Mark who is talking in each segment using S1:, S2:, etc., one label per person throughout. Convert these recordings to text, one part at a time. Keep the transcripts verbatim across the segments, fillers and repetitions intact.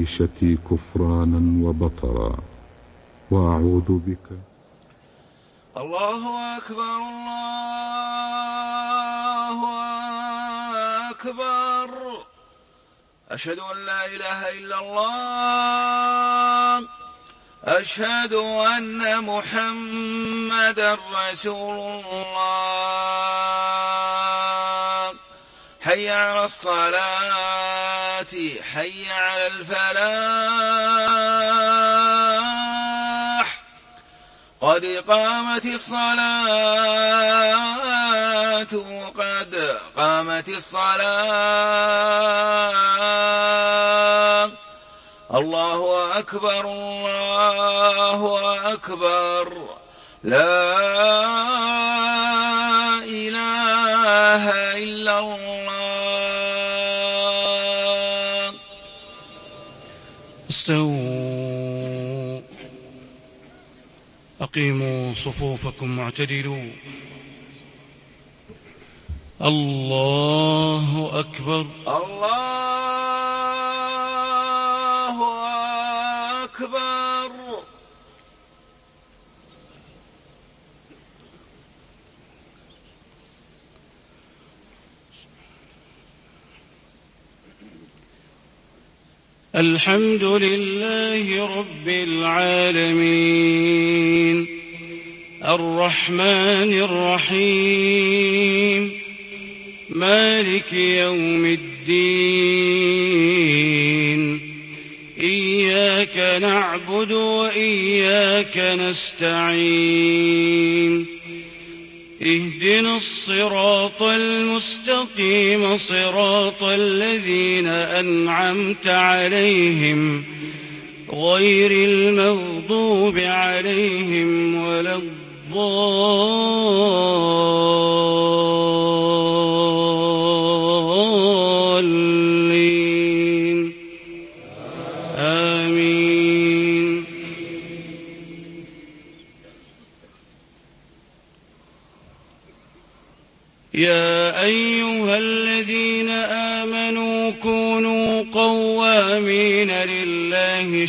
S1: معيشتي كفرانا وبطرا، وأعوذ بك.
S2: الله أكبر الله أكبر. أشهد أن لا إله إلا الله. أشهد أن محمدا رسول الله. حي على الصلاة، حي على الفلاح، قد قامت الصلاة، قد قامت الصلاة. الله أكبر الله أكبر. لا إله إلا الله.
S3: استووا، أقيموا صفوفكم واعتدلوا. الله أكبر
S2: الله أكبر.
S3: الحمد لله رب العالمين، الرحمن الرحيم، مالك يوم الدين. إياك نعبد وإياك نستعين. اهدنا الصراط المستقيم، صراط الذين أنعمت عليهم غير المغضوب عليهم ولا الضالين. آمين. يا أيها الذين آمنوا كونوا قوامين لله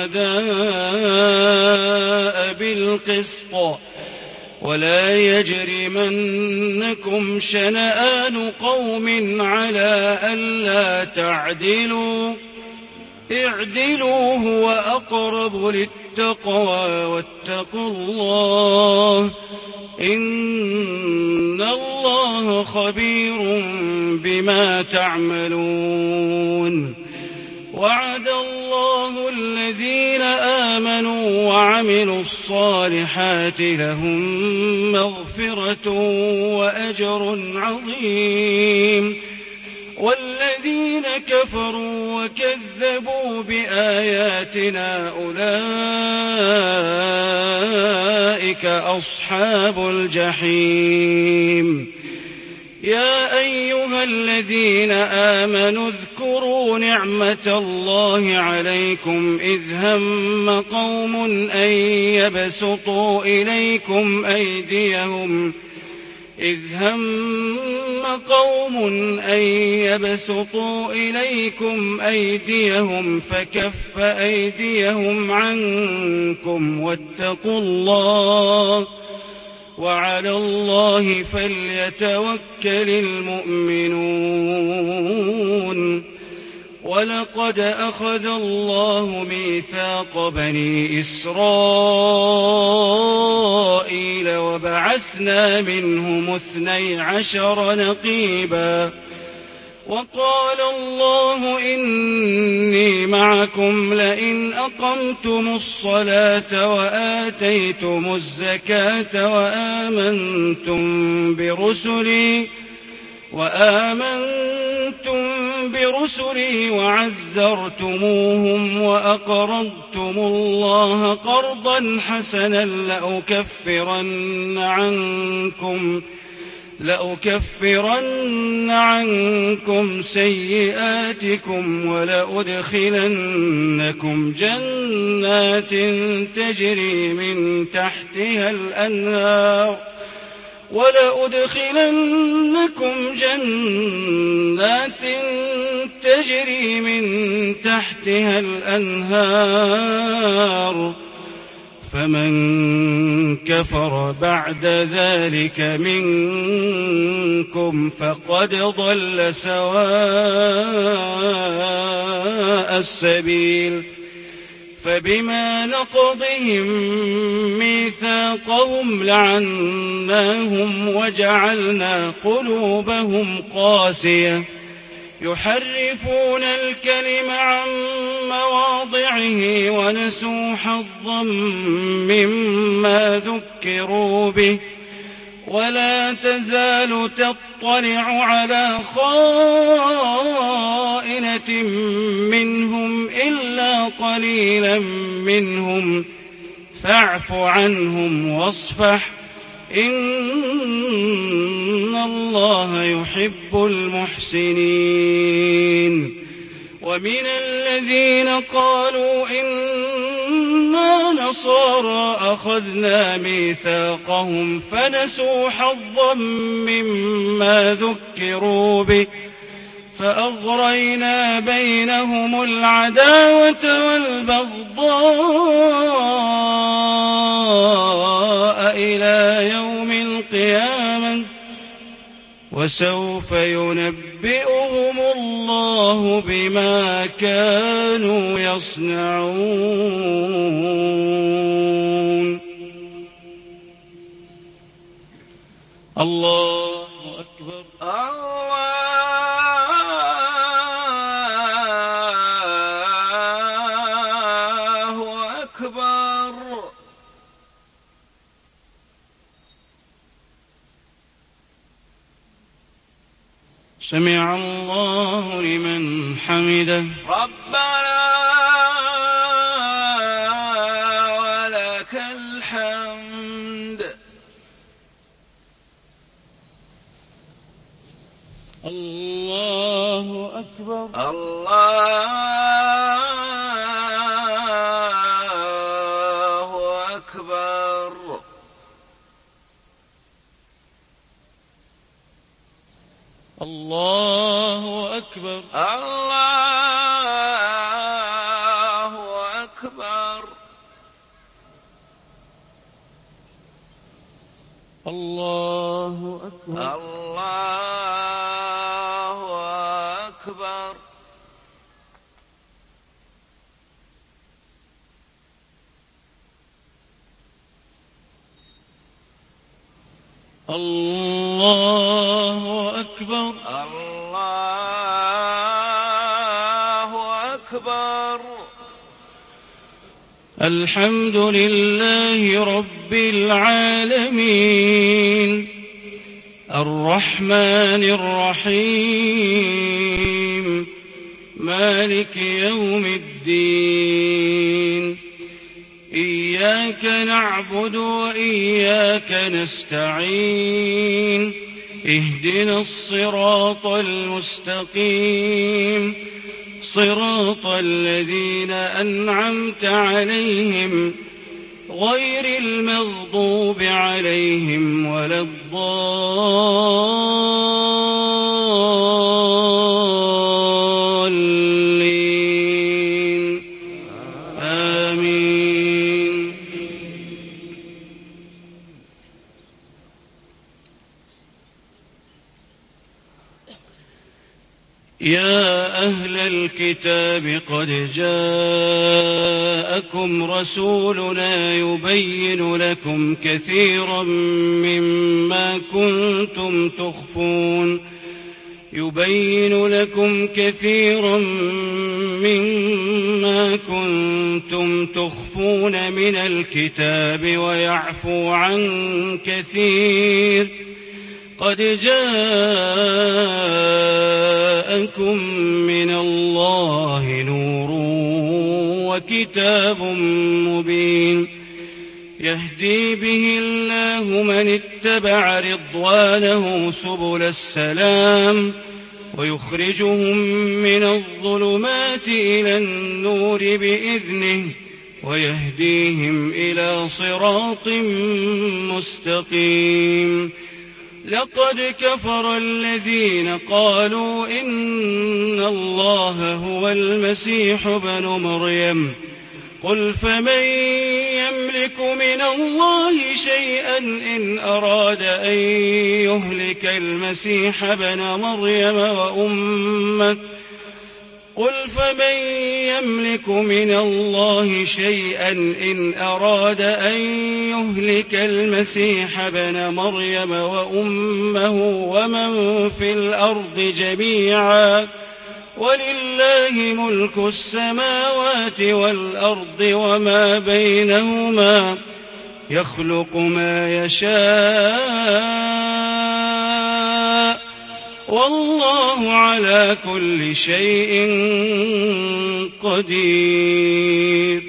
S3: شهداء بالقسط، ولا يجرمنكم شنآن قوم على ألا تعدلوا، اعدلوا هو أقرب للتقوى، واتقوا الله إن الله خبير بما تعملون. وعد الله الذين آمنوا وعملوا الصالحات لهم مغفرة وأجر عظيم، والذين كفروا وكذبوا بآياتنا أولئك أصحاب الجحيم. يا أيها الذين آمنوا اذكروا نعمة الله عليكم إذ هم قوم أن يبسطوا إليكم أيديهم إذ هم قوم أن يبسطوا إليكم أيديهم فكف أيديهم عنكم، واتقوا الله وعلى الله فليتوكل المؤمنون. ولقد أخذ الله ميثاق بني إسرائيل وبعثنا منهم اثني عشر نقيبا، وقال الله إني معكم لئن أقمتم الصلاة وآتيتم الزكاة وآمنتم برسلي وآمنتم برسلي وعزرتموهم وأقرضتم الله قرضا حسنا لأكفرن عنكم لأكفرن عنكم سيئاتكم ولأدخلنكم جنات تجري من تحتها الأنهار ولأدخلنكم جنات تجري من تحتها الأنهار فمن كفر بعد ذلك منكم فقد ضل سواء السبيل. فبما نقضهم ميثاقهم لعناهم وجعلنا قلوبهم قاسية يحرفون الكلم عن مواضعه ونسوا حظا مما ذكروا به ولا تزال تطلع على خائنة منهم إلا قليلا منهم فاعف عنهم واصفح إن الله يحب المحسنين. ومن الذين قالوا إنا نصارى أخذنا ميثاقهم فنسوا حظا مما ذكروا به فأغرينا بينهم العداوة والبغضاء إلى يوم القيامة وسوف ينبئهم الله بما كانوا يصنعون. الله أكبر.
S2: الله أكبر.
S3: سمع الله لمن حمده.
S2: ربنا ولك الحمد.
S3: الله أكبر.
S2: الله أكبر.
S3: الله أكبر.
S2: الله أكبر.
S3: الله أكبر.
S2: الله أكبر.
S3: الله أكبر.
S2: الله أكبر.
S3: الحمد لله رب العالمين الرحمن الرحيم مالك يوم الدين إياك نعبد وإياك نستعين اهدنا الصراط المستقيم صراط الذين أنعمت عليهم غير المغضوب عليهم ولا الضالين آمين. يا أهل الكتاب قد جاءكم رسولنا يبين لكم كثيرا مما كنتم تخفون يبين لكم كثيرا مما كنتم تخفون من الكتاب ويعفو عن كثير قد جاءكم من الله نور وكتاب مبين يهدي به الله من اتبع رضوانه سبل السلام ويخرجهم من الظلمات إلى النور بإذنه ويهديهم إلى صراط مستقيم لقد كفر الذين قالوا إن الله هو المسيح ابن مريم قل فمن يملك من الله شيئا إن أراد أن يهلك المسيح ابن مريم وأمه قل فمن يملك من الله شيئا إن أراد أن يهلك المسيح ابن مريم وأمه ومن في الأرض جميعا ولله ملك السماوات والأرض وما بينهما يخلق ما يشاء والله على كل شيء قدير.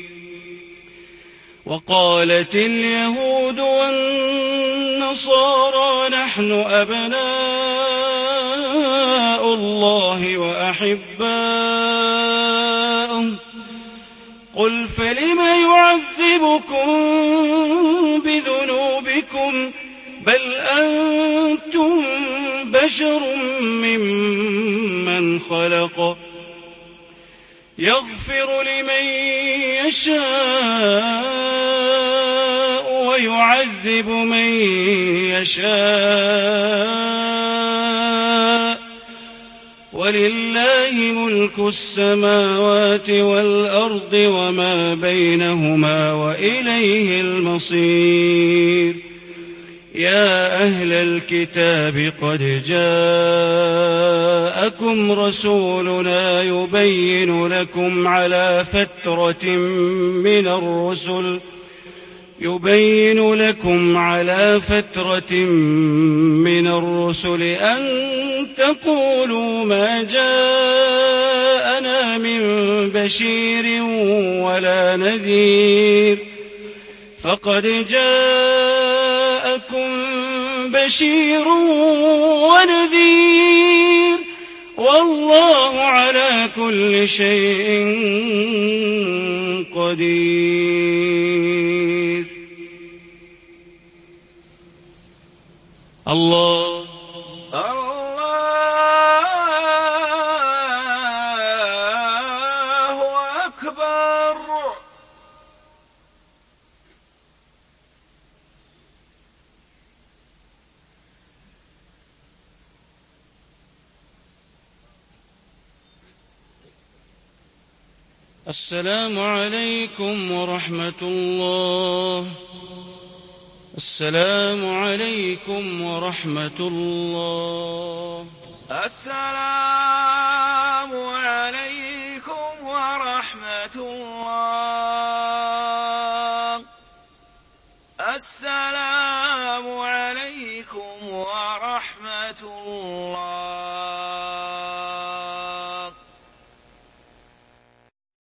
S3: وقالت اليهود والنصارى نحن أبناء الله وأحباؤه قل فلم يعذبكم بذنوبكم بل أنتم بشر ممن خلق يغفر لمن يشاء ويعذب من يشاء ولله ملك السماوات والأرض وما بينهما وإليه المصير. يا أهل الكتاب قد جاءكم رسولنا يبين لكم على فترة من الرسل يبين لكم على فترة من الرسل أن تقولوا ما جاءنا من بشير ولا نذير فقد جاءكم بشير ونذير والله على كل شيء قدير. الله
S2: الله أكبر.
S3: السلام عليكم ورحمة الله. السلام عليكم ورحمة الله.
S2: السلام عليكم ورحمة الله. السلام عليكم ورحمة الله.